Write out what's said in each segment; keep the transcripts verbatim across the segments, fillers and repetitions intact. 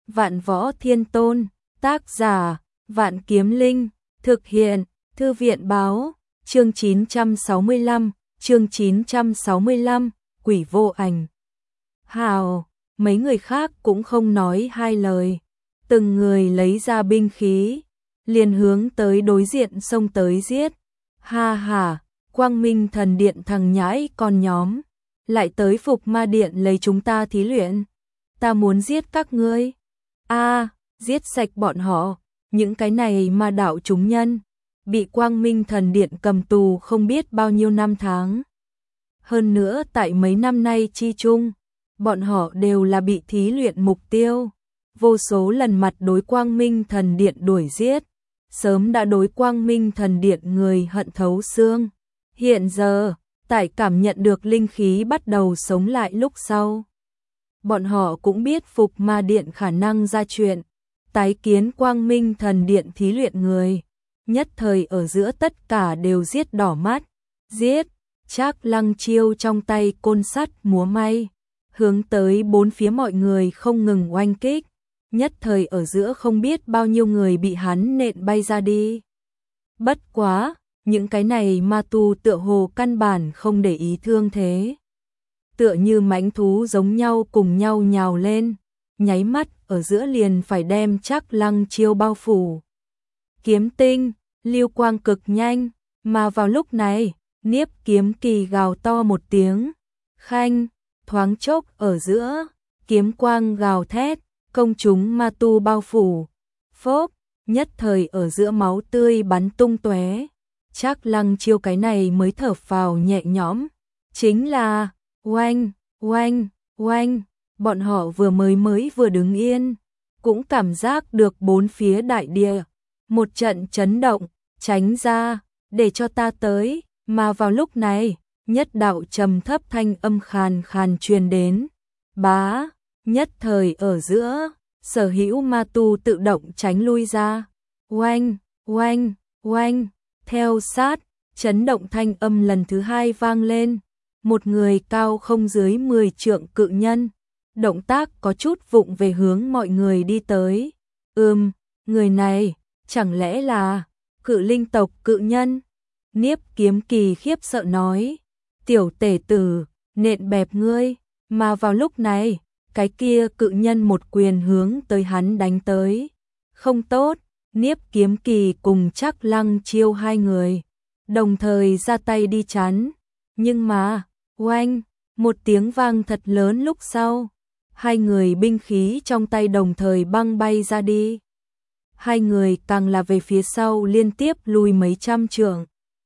Vạn Võ Thiên Tôn, tác giả, Vạn Kiếm Linh, thực hiện, Thư viện báo, chương chín trăm sáu mươi lăm, chương chín trăm sáu mươi lăm, Quỷ Vô Ảnh. Hào, mấy người khác cũng không nói hai lời, từng người lấy ra binh khí, liền hướng tới đối diện xông tới giết. Ha ha, Quang Minh Thần Điện thằng nhãi con nhóm, lại tới Phục Ma Điện lấy chúng ta thí luyện. Ta muốn giết các ngươi. A, à, giết sạch bọn họ, những cái này ma đạo chúng nhân, bị Quang Minh Thần Điện cầm tù không biết bao nhiêu năm tháng. Hơn nữa tại mấy năm nay chi chung, bọn họ đều là bị thí luyện mục tiêu, vô số lần mặt đối Quang Minh Thần Điện đuổi giết, sớm đã đối Quang Minh Thần Điện người hận thấu xương. Hiện giờ, tại cảm nhận được linh khí bắt đầu sống lại lúc sau, bọn họ cũng biết Phục Ma Điện khả năng ra chuyện, tái kiến Quang Minh Thần Điện thí luyện người, nhất thời ở giữa tất cả đều giết đỏ mắt. Giết, Trác Lăng Chiêu trong tay côn sắt múa may, hướng tới bốn phía mọi người không ngừng oanh kích, nhất thời ở giữa không biết bao nhiêu người bị hắn nện bay ra đi. Bất quá, những cái này ma tu tựa hồ căn bản không để ý thương thế, tựa như mãnh thú giống nhau cùng nhau nhào lên, nháy mắt ở giữa liền phải đem Trác Lăng Chiêu bao phủ. Kiếm tinh, lưu quang cực nhanh, mà vào lúc này, Niếp Kiếm Kỳ gào to một tiếng, khanh, thoáng chốc ở giữa, kiếm quang gào thét, công chúng ma tu bao phủ. Phốp, nhất thời ở giữa máu tươi bắn tung tóe. Trác Lăng Chiêu cái này mới thở phào nhẹ nhõm, chính là oanh, oanh, oanh, bọn họ vừa mới mới vừa đứng yên, cũng cảm giác được bốn phía đại địa một trận chấn động, tránh ra, để cho ta tới, mà vào lúc này, nhất đạo trầm thấp thanh âm khàn khàn truyền đến. Bá, nhất thời ở giữa, sở hữu ma tu tự động tránh lui ra. Oanh, oanh, oanh, theo sát, chấn động thanh âm lần thứ hai vang lên. Một người cao không dưới mười trượng cự nhân, động tác có chút vụng về hướng mọi người đi tới. Ừm, người này, chẳng lẽ là Cự Linh tộc cự nhân? Niếp Kiếm Kỳ khiếp sợ nói, tiểu tể tử, nện bẹp ngươi, mà vào lúc này, cái kia cự nhân một quyền hướng tới hắn đánh tới. Không tốt, Niếp Kiếm Kỳ cùng Trác Lăng Chiêu hai người, đồng thời ra tay đi chắn, nhưng mà, oanh, một tiếng vang thật lớn lúc sau, hai người binh khí trong tay đồng thời băng bay ra đi. Hai người càng là về phía sau liên tiếp lùi mấy trăm trượng,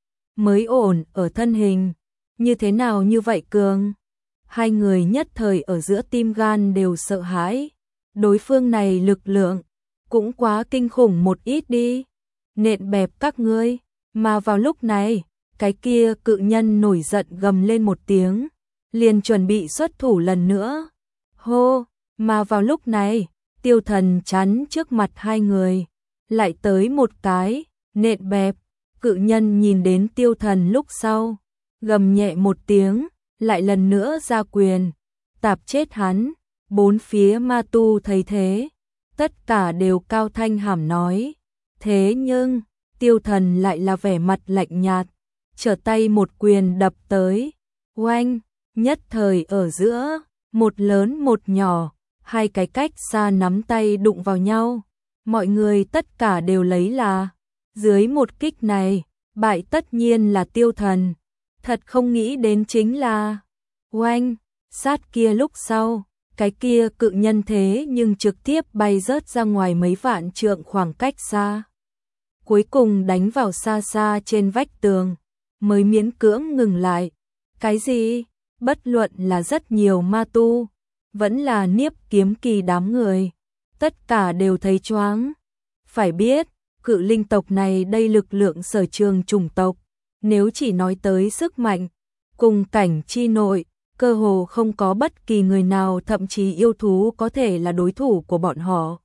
mới ổn ở thân hình. Như thế nào như vậy cường? Hai người nhất thời ở giữa tim gan đều sợ hãi. Đối phương này lực lượng cũng quá kinh khủng một ít đi. Nện bẹp các ngươi. Mà vào lúc này, cái kia cự nhân nổi giận gầm lên một tiếng, liền chuẩn bị xuất thủ lần nữa. Hô, mà vào lúc này, Tiêu Thần chắn trước mặt hai người, lại tới một cái, nện bẹp. Cự nhân nhìn đến Tiêu Thần lúc sau, gầm nhẹ một tiếng, lại lần nữa ra quyền, tạp chết hắn. Bốn phía ma tu thấy thế, tất cả đều cao thanh hàm nói. Thế nhưng, Tiêu Thần lại là vẻ mặt lạnh nhạt, trở tay một quyền đập tới. Oanh, nhất thời ở giữa, một lớn một nhỏ, hai cái cách xa nắm tay đụng vào nhau. Mọi người tất cả đều lấy là, dưới một kích này, bại tất nhiên là Tiêu Thần. Thật không nghĩ đến chính là, oanh, sát kia lúc sau, cái kia cự nhân thế nhưng trực tiếp bay rớt ra ngoài mấy vạn trượng khoảng cách xa. Cuối cùng đánh vào xa xa trên vách tường, mới miễn cưỡng ngừng lại. Cái gì? Bất luận là rất nhiều ma tu, vẫn là Niếp Kiếm Kỳ đám người, tất cả đều thấy choáng. Phải biết, Cự Linh tộc này đây lực lượng sở trường chủng tộc, nếu chỉ nói tới sức mạnh, cùng cảnh chi nội, cơ hồ không có bất kỳ người nào thậm chí yêu thú có thể là đối thủ của bọn họ.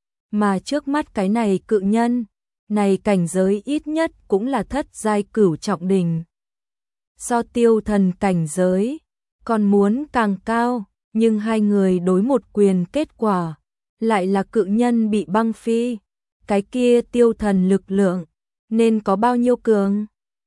Mà trước mắt cái này cự nhân, này cảnh giới ít nhất cũng là thất giai cửu trọng đỉnh. So Tiêu Thần cảnh giới, còn muốn càng cao, nhưng hai người đối một quyền kết quả, lại là cự nhân bị băng phi, cái kia tiêu thần lực lượng, nên có bao nhiêu cường?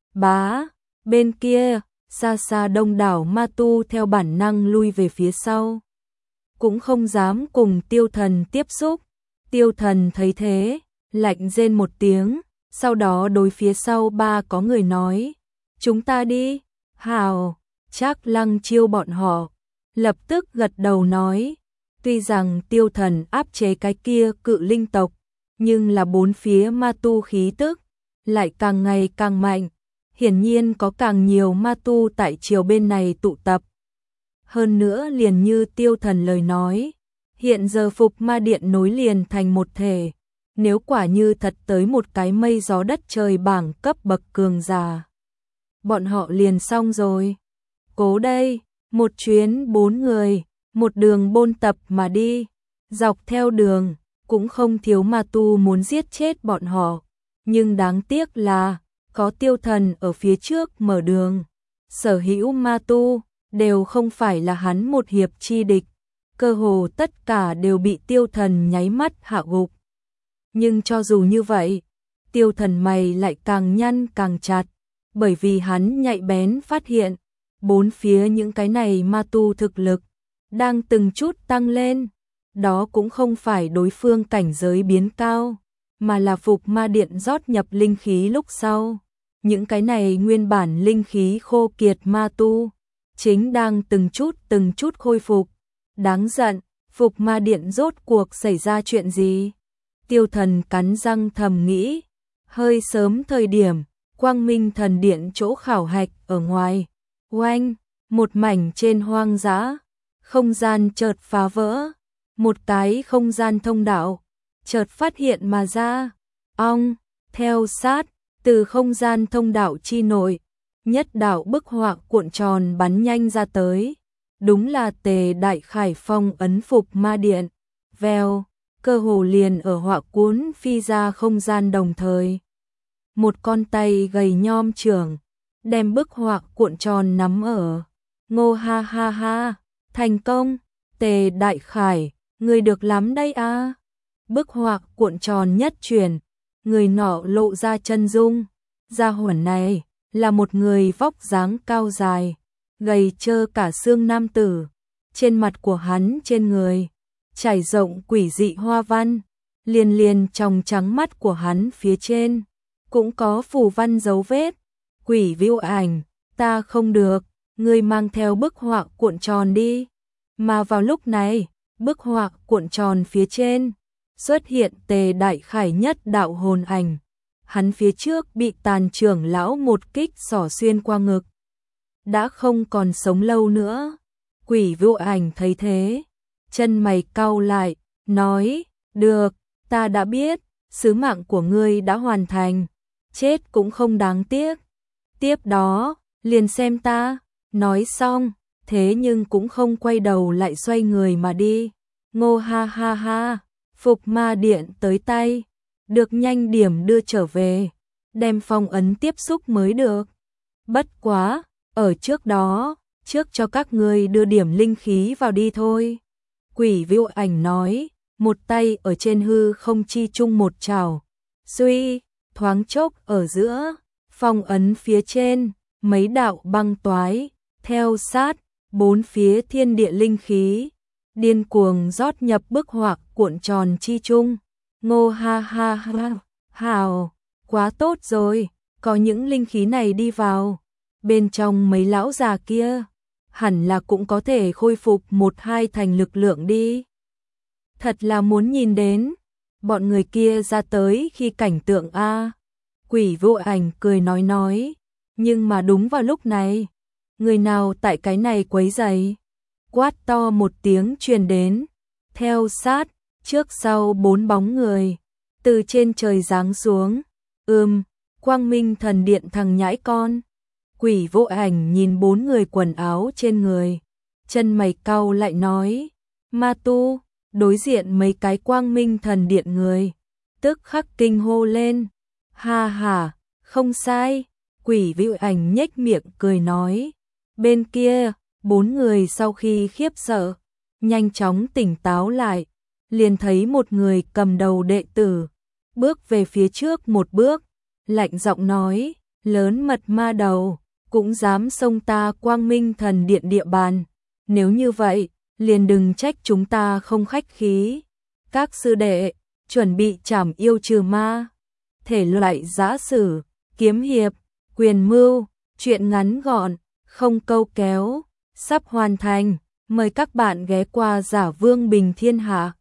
Bá, bên kia, xa xa đông đảo ma tu theo bản năng lui về phía sau. Cũng không dám cùng tiêu thần tiếp xúc. Tiêu thần thấy thế, lạnh rên một tiếng, sau đó đối phía sau ba có người nói, chúng ta đi, hào, Trác Lăng Chiêu bọn họ, lập tức gật đầu nói, tuy rằng tiêu thần áp chế cái kia cự linh tộc, nhưng là bốn phía ma tu khí tức, lại càng ngày càng mạnh, hiển nhiên có càng nhiều ma tu tại chiều bên này tụ tập. Hơn nữa liền như tiêu thần lời nói, hiện giờ Phục Ma Điện nối liền thành một thể, nếu quả như thật tới một cái mây gió đất trời bảng cấp bậc cường giả, bọn họ liền xong rồi. Cố đây, một chuyến bốn người, một đường bôn tập mà đi, dọc theo đường, cũng không thiếu ma tu muốn giết chết bọn họ, nhưng đáng tiếc là, có tiêu thần ở phía trước mở đường, sở hữu ma tu, đều không phải là hắn một hiệp chi địch, cơ hồ tất cả đều bị tiêu thần nháy mắt hạ gục. Nhưng cho dù như vậy, tiêu thần mày lại càng nhăn càng chặt, bởi vì hắn nhạy bén phát hiện, bốn phía những cái này ma tu thực lực, đang từng chút tăng lên, đó cũng không phải đối phương cảnh giới biến cao, mà là Phục Ma Điện rót nhập linh khí lúc sau. Những cái này nguyên bản linh khí khô kiệt ma tu, chính đang từng chút từng chút khôi phục. Đáng giận, Phục Ma Điện rốt cuộc xảy ra chuyện gì? Tiêu thần cắn răng thầm nghĩ, hơi sớm thời điểm, Quang Minh Thần Điện chỗ khảo hạch ở ngoài, oanh, một mảnh trên hoang dã, không gian chợt phá vỡ, một cái không gian thông đạo, chợt phát hiện mà ra, ong, theo sát, từ không gian thông đạo chi nội, nhất đạo bức họa cuộn tròn bắn nhanh ra tới, đúng là Tề Đại Khải phong ấn Phục Ma Điện, vèo, cơ hồ liền ở họa cuốn phi ra không gian đồng thời. Một con tay gầy nhom trưởng, đem bức họa cuộn tròn nắm ở, ngô ha ha ha, thành công, Tề Đại Khải, người được lắm đây a. Bức họa cuộn tròn nhất chuyển, người nọ lộ ra chân dung, gia hỏa này là một người vóc dáng cao dài, gầy trơ cả xương nam tử, trên mặt của hắn trên người trải rộng quỷ dị hoa văn, liền liền trong trắng mắt của hắn phía trên cũng có phù văn dấu vết. Quỷ Viu Ảnh, ta không được, ngươi mang theo bức họa cuộn tròn đi. Mà vào lúc này, bức họa cuộn tròn phía trên xuất hiện Tề Đại Khải nhất đạo hồn ảnh. Hắn phía trước bị Tàn trưởng lão một kích xỏ xuyên qua ngực, đã không còn sống lâu nữa. Quỷ Viu Ảnh thấy thế, chân mày cau lại, nói, được, ta đã biết, sứ mạng của ngươi đã hoàn thành, chết cũng không đáng tiếc. Tiếp đó, liền xem ta, nói xong, thế nhưng cũng không quay đầu lại xoay người mà đi. Ngô ha ha ha, Phục Ma Điện tới tay, được nhanh điểm đưa trở về, đem phong ấn tiếp xúc mới được. Bất quá, ở trước đó, trước cho các ngươi đưa điểm linh khí vào đi thôi. Quỷ Viu Ảnh nói, một tay ở trên hư không chi chung một trảo, suy, thoáng chốc ở giữa, phong ấn phía trên, mấy đạo băng toái, theo sát, bốn phía thiên địa linh khí, điên cuồng rót nhập bức họa cuộn tròn chi chung. Ngô ha ha ha, hào, quá tốt rồi, có những linh khí này đi vào, bên trong mấy lão già kia, hẳn là cũng có thể khôi phục một hai thành lực lượng đi. Thật là muốn nhìn đến, bọn người kia ra tới khi cảnh tượng a. Quỷ Viu Ảnh cười nói nói, nhưng mà đúng vào lúc này, người nào tại cái này quấy rầy? Quát to một tiếng truyền đến, theo sát, trước sau bốn bóng người, từ trên trời giáng xuống, ưm, Quang Minh Thần Điện thằng nhãi con. Quỷ Viu Ảnh nhìn bốn người quần áo trên người, chân mày cau lại nói, ma tu, đối diện mấy cái Quang Minh Thần Điện người, tức khắc kinh hô lên, ha ha, không sai. Quỷ Viu Ảnh nhếch miệng cười nói, bên kia, bốn người sau khi khiếp sợ, nhanh chóng tỉnh táo lại, liền thấy một người cầm đầu đệ tử, bước về phía trước một bước, lạnh giọng nói, lớn mật ma đầu, cũng dám xông ta Quang Minh Thần Điện địa bàn, nếu như vậy, liền đừng trách chúng ta không khách khí. Các sư đệ, chuẩn bị trảm yêu trừ ma, thể loại giã sử, kiếm hiệp, quyền mưu, truyện ngắn gọn, không câu kéo, sắp hoàn thành, mời các bạn ghé qua Giả Vương Bình Thiên Hạ.